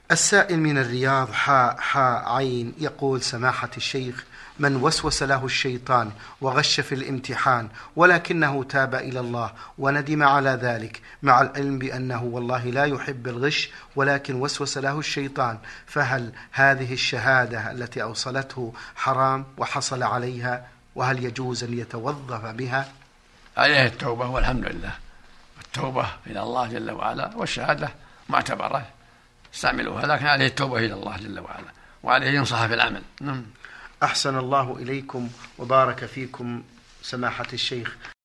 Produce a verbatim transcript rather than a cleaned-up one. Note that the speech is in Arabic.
السائل من الرياض حاء حاء عين يقول: سماحة الشيخ، من وسوس له الشيطان وغش في الامتحان ولكنه تاب إلى الله وندم على ذلك مع العلم بأنه والله لا يحب الغش ولكن وسوس له الشيطان، فهل هذه الشهادة التي أوصلته حرام وحصل عليها؟ وهل يجوز أن يتوظف بها؟ عليه التوبة والحمد لله، التوبة إلى الله جل وعلا، والشهادة معتبرة استعملوها، لكن عليه التوبة إلى الله جل وعلا، وعليه ينصح في العمل. أحسن الله إليكم وبارك فيكم سماحة الشيخ.